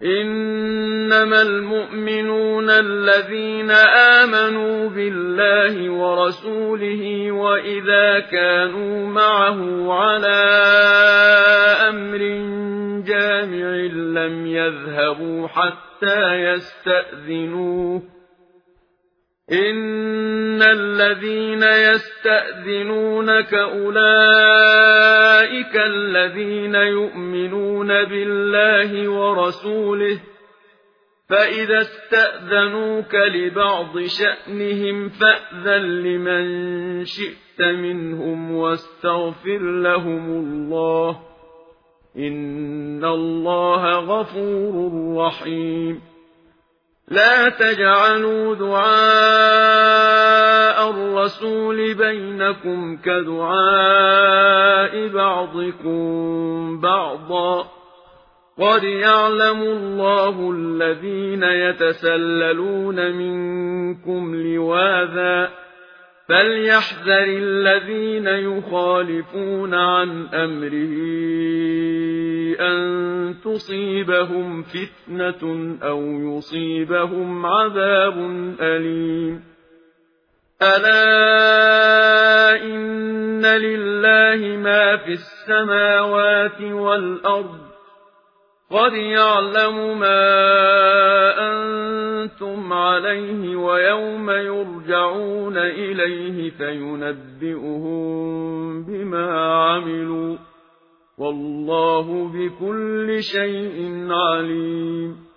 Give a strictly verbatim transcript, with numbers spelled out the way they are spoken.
إنما المؤمنون الذين آمنوا بالله ورسوله وإذا كانوا معه على أمر جامع لم يذهبوا حتى يستأذنوه إن الذين يستأذنونك أولئك الذين يؤمنون بالله ورسوله فإذا استأذنوك لبعض شأنهم فأذن لمن شئت منهم واستغفر لهم الله إن الله غفور رحيم لا تجعلوا دعاء الرسول بينكم كدعاء بعضكم بعضا قد يعلم الله الذين يتسللون منكم لواذا فليحذر الذين يخالفون عن أمره أن تصيبهم فتنة أو يصيبهم عذاب أليم ألا إن لله ما في السماوات والأرض قد يعلم ما أنتم عليه ويوم يرجعون إليه فينبئهم بما عملوا والله بكل شيء عليم